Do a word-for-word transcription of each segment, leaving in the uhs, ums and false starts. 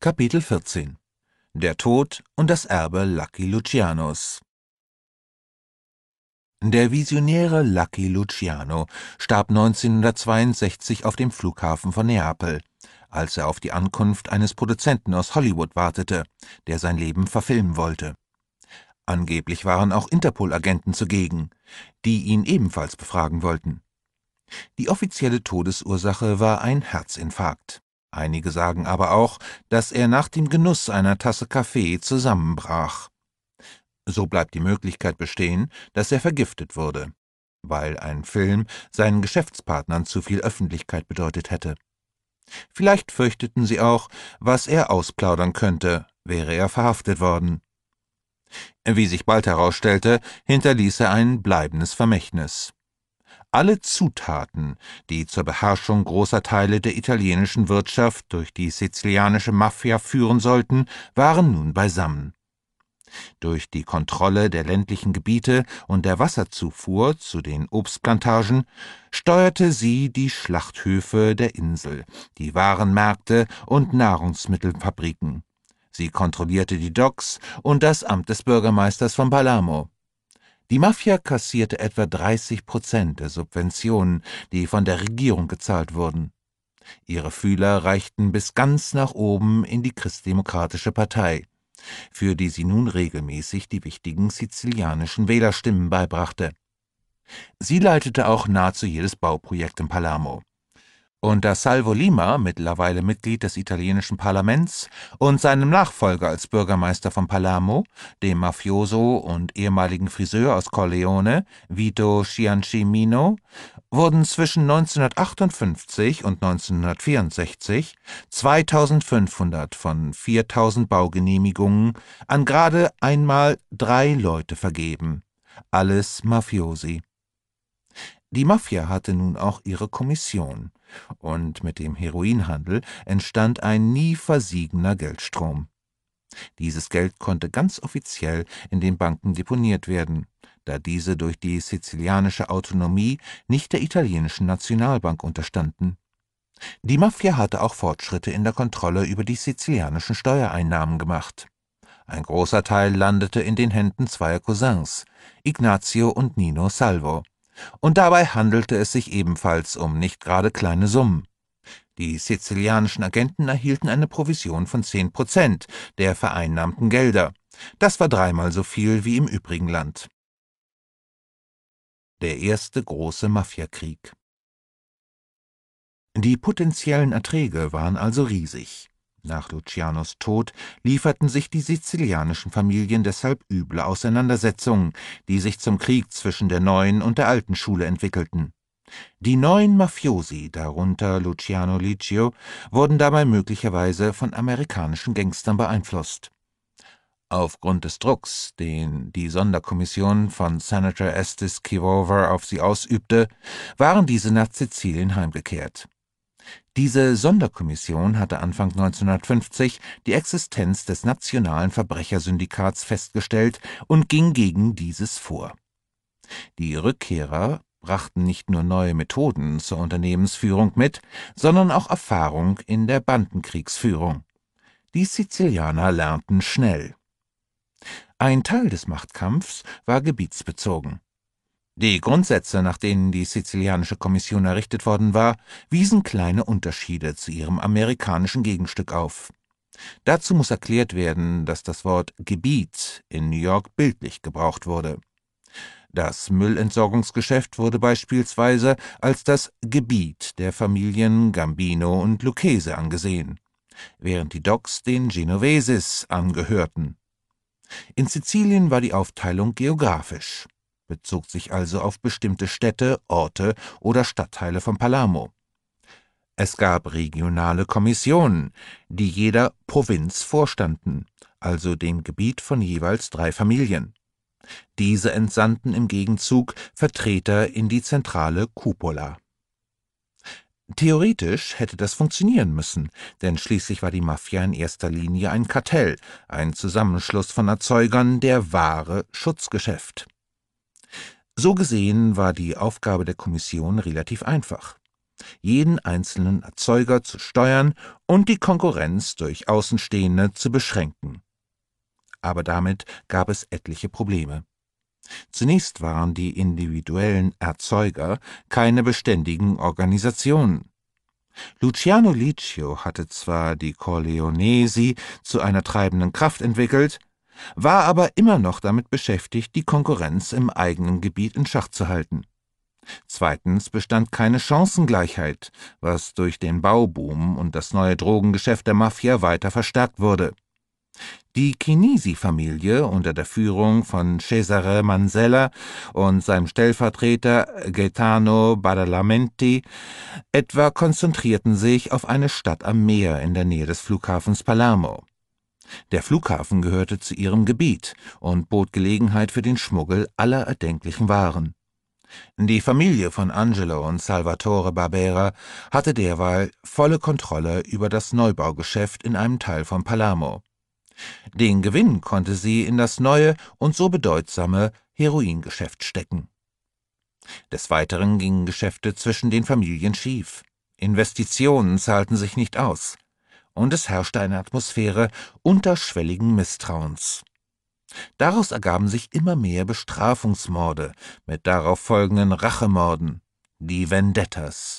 Kapitel vierzehn Der Tod und das Erbe Lucky Lucianos. Der visionäre Lucky Luciano starb neunzehnhundertzweiundsechzig auf dem Flughafen von Neapel, als er auf die Ankunft eines Produzenten aus Hollywood wartete, der sein Leben verfilmen wollte. Angeblich waren auch Interpol-Agenten zugegen, die ihn ebenfalls befragen wollten. Die offizielle Todesursache war ein Herzinfarkt. Einige sagen aber auch, dass er nach dem Genuss einer Tasse Kaffee zusammenbrach. So bleibt die Möglichkeit bestehen, dass er vergiftet wurde, weil ein Film seinen Geschäftspartnern zu viel Öffentlichkeit bedeutet hätte. Vielleicht fürchteten sie auch, was er ausplaudern könnte, wäre er verhaftet worden. Wie sich bald herausstellte, hinterließ er ein bleibendes Vermächtnis. Alle Zutaten, die zur Beherrschung großer Teile der italienischen Wirtschaft durch die sizilianische Mafia führen sollten, waren nun beisammen. Durch die Kontrolle der ländlichen Gebiete und der Wasserzufuhr zu den Obstplantagen steuerte sie die Schlachthöfe der Insel, die Warenmärkte und Nahrungsmittelfabriken. Sie kontrollierte die Docks und das Amt des Bürgermeisters von Palermo. Die Mafia kassierte etwa dreißig Prozent der Subventionen, die von der Regierung gezahlt wurden. Ihre Fühler reichten bis ganz nach oben in die Christdemokratische Partei, für die sie nun regelmäßig die wichtigen sizilianischen Wählerstimmen beibrachte. Sie leitete auch nahezu jedes Bauprojekt in Palermo. Unter Salvo Lima, mittlerweile Mitglied des italienischen Parlaments, und seinem Nachfolger als Bürgermeister von Palermo, dem Mafioso und ehemaligen Friseur aus Corleone, Vito Ciancimino, wurden zwischen neunzehnhundertachtundfünfzig und neunzehnhundertvierundsechzig zweitausendfünfhundert von viertausend Baugenehmigungen an gerade einmal drei Leute vergeben, alles Mafiosi. Die Mafia hatte nun auch ihre Kommission, und mit dem Heroinhandel entstand ein nie versiegender Geldstrom. Dieses Geld konnte ganz offiziell in den Banken deponiert werden, da diese durch die sizilianische Autonomie nicht der italienischen Nationalbank unterstanden. Die Mafia hatte auch Fortschritte in der Kontrolle über die sizilianischen Steuereinnahmen gemacht. Ein großer Teil landete in den Händen zweier Cousins, Ignazio und Nino Salvo. Und dabei handelte es sich ebenfalls um nicht gerade kleine Summen. Die sizilianischen Agenten erhielten eine Provision von zehn Prozent der vereinnahmten Gelder. Das war dreimal so viel wie im übrigen Land. Der erste große Mafiakrieg. Die potenziellen Erträge waren also riesig. Nach Lucianos Tod lieferten sich die sizilianischen Familien deshalb üble Auseinandersetzungen, die sich zum Krieg zwischen der neuen und der alten Schule entwickelten. Die neuen Mafiosi, darunter Luciano Licio, wurden dabei möglicherweise von amerikanischen Gangstern beeinflusst. Aufgrund des Drucks, den die Sonderkommission von Senator Estes Kefauver auf sie ausübte, waren diese nach Sizilien heimgekehrt. Diese Sonderkommission hatte Anfang neunzehnhundertfünfzig die Existenz des nationalen Verbrechersyndikats festgestellt und ging gegen dieses vor. Die Rückkehrer brachten nicht nur neue Methoden zur Unternehmensführung mit, sondern auch Erfahrung in der Bandenkriegsführung. Die Sizilianer lernten schnell. Ein Teil des Machtkampfs war gebietsbezogen. Die Grundsätze, nach denen die sizilianische Kommission errichtet worden war, wiesen kleine Unterschiede zu ihrem amerikanischen Gegenstück auf. Dazu muss erklärt werden, dass das Wort Gebiet in New York bildlich gebraucht wurde. Das Müllentsorgungsgeschäft wurde beispielsweise als das Gebiet der Familien Gambino und Lucchese angesehen, während die Docks den Genoveses angehörten. In Sizilien war die Aufteilung geografisch, bezog sich also auf bestimmte Städte, Orte oder Stadtteile von Palermo. Es gab regionale Kommissionen, die jeder Provinz vorstanden, also dem Gebiet von jeweils drei Familien. Diese entsandten im Gegenzug Vertreter in die zentrale Cupola. Theoretisch hätte das funktionieren müssen, denn schließlich war die Mafia in erster Linie ein Kartell, ein Zusammenschluss von Erzeugern der Ware Schutzgeschäft. So gesehen war die Aufgabe der Kommission relativ einfach. jeden einzelnen Erzeuger zu steuern und die Konkurrenz durch Außenstehende zu beschränken. Aber damit gab es etliche Probleme. Zunächst waren die individuellen Erzeuger keine beständigen Organisationen. Luciano Licio hatte zwar die Corleonesi zu einer treibenden Kraft entwickelt, war aber immer noch damit beschäftigt, die Konkurrenz im eigenen Gebiet in Schach zu halten. Zweitens bestand keine Chancengleichheit, was durch den Bauboom und das neue Drogengeschäft der Mafia weiter verstärkt wurde. Die Chinisi-Familie unter der Führung von Cesare Manzella und seinem Stellvertreter Gaetano Badalamenti etwa konzentrierten sich auf eine Stadt am Meer in der Nähe des Flughafens Palermo. Der Flughafen gehörte zu ihrem Gebiet und bot Gelegenheit für den Schmuggel aller erdenklichen Waren. Die Familie von Angelo und Salvatore Barbera hatte derweil volle Kontrolle über das Neubaugeschäft in einem Teil von Palermo. Den Gewinn konnte sie in das neue und so bedeutsame Heroingeschäft stecken. Des Weiteren gingen Geschäfte zwischen den Familien schief. Investitionen zahlten sich nicht aus, und es herrschte eine Atmosphäre unterschwelligen Misstrauens. Daraus ergaben sich immer mehr Bestrafungsmorde mit darauf folgenden Rachemorden, die Vendettas.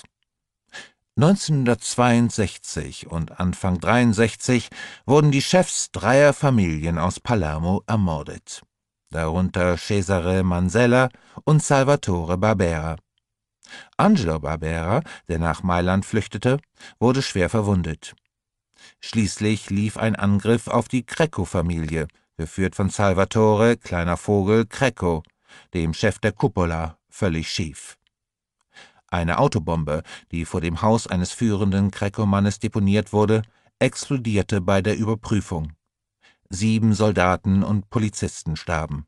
neunzehnhundertzweiundsechzig und Anfang dreiundsechzig wurden die Chefs dreier Familien aus Palermo ermordet, darunter Cesare Manzella und Salvatore Barbera. Angelo Barbera, der nach Mailand flüchtete, wurde schwer verwundet. Schließlich lief ein Angriff auf die Crecco-Familie, geführt von Salvatore Kleiner Vogel Crecco, dem Chef der Cupola, völlig schief. Eine Autobombe, die vor dem Haus eines führenden Crecco-Mannes deponiert wurde, explodierte bei der Überprüfung. Sieben Soldaten und Polizisten starben.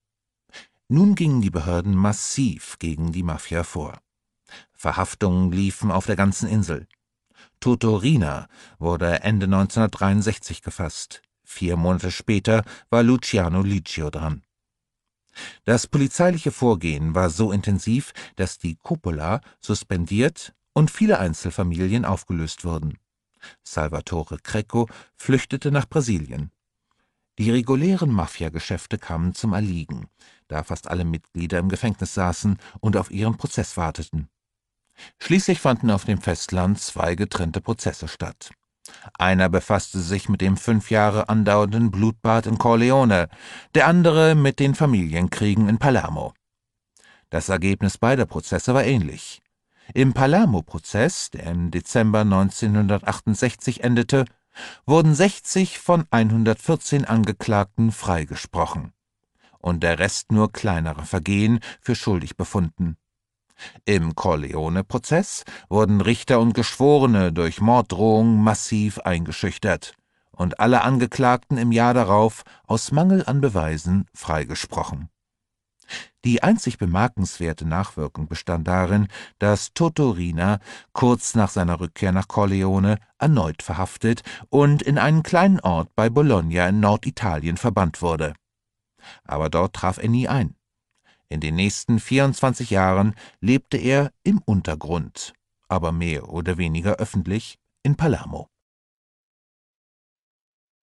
Nun gingen die Behörden massiv gegen die Mafia vor. Verhaftungen liefen auf der ganzen Insel. Toto Riina wurde Ende neunzehnhundertdreiundsechzig gefasst. Vier Monate später war Luciano Licio dran. Das polizeiliche Vorgehen war so intensiv, dass die Cupola suspendiert und viele Einzelfamilien aufgelöst wurden. Salvatore Crecco flüchtete nach Brasilien. Die regulären Mafiageschäfte kamen zum Erliegen, da fast alle Mitglieder im Gefängnis saßen und auf ihren Prozess warteten. Schließlich fanden auf dem Festland zwei getrennte Prozesse statt. Einer befasste sich mit dem fünf Jahre andauernden Blutbad in Corleone, der andere mit den Familienkriegen in Palermo. Das Ergebnis beider Prozesse war ähnlich. Im Palermo-Prozess, der im Dezember neunzehnhundertachtundsechzig endete, wurden sechzig von hundertvierzehn Angeklagten freigesprochen und der Rest nur kleinere Vergehen für schuldig befunden. Im Corleone-Prozess wurden Richter und Geschworene durch Morddrohungen massiv eingeschüchtert und alle Angeklagten im Jahr darauf aus Mangel an Beweisen freigesprochen. Die einzig bemerkenswerte Nachwirkung bestand darin, dass Toto Riina kurz nach seiner Rückkehr nach Corleone erneut verhaftet und in einen kleinen Ort bei Bologna in Norditalien verbannt wurde. Aber dort traf er nie ein. In den nächsten vierundzwanzig Jahren lebte er im Untergrund, aber mehr oder weniger öffentlich in Palermo.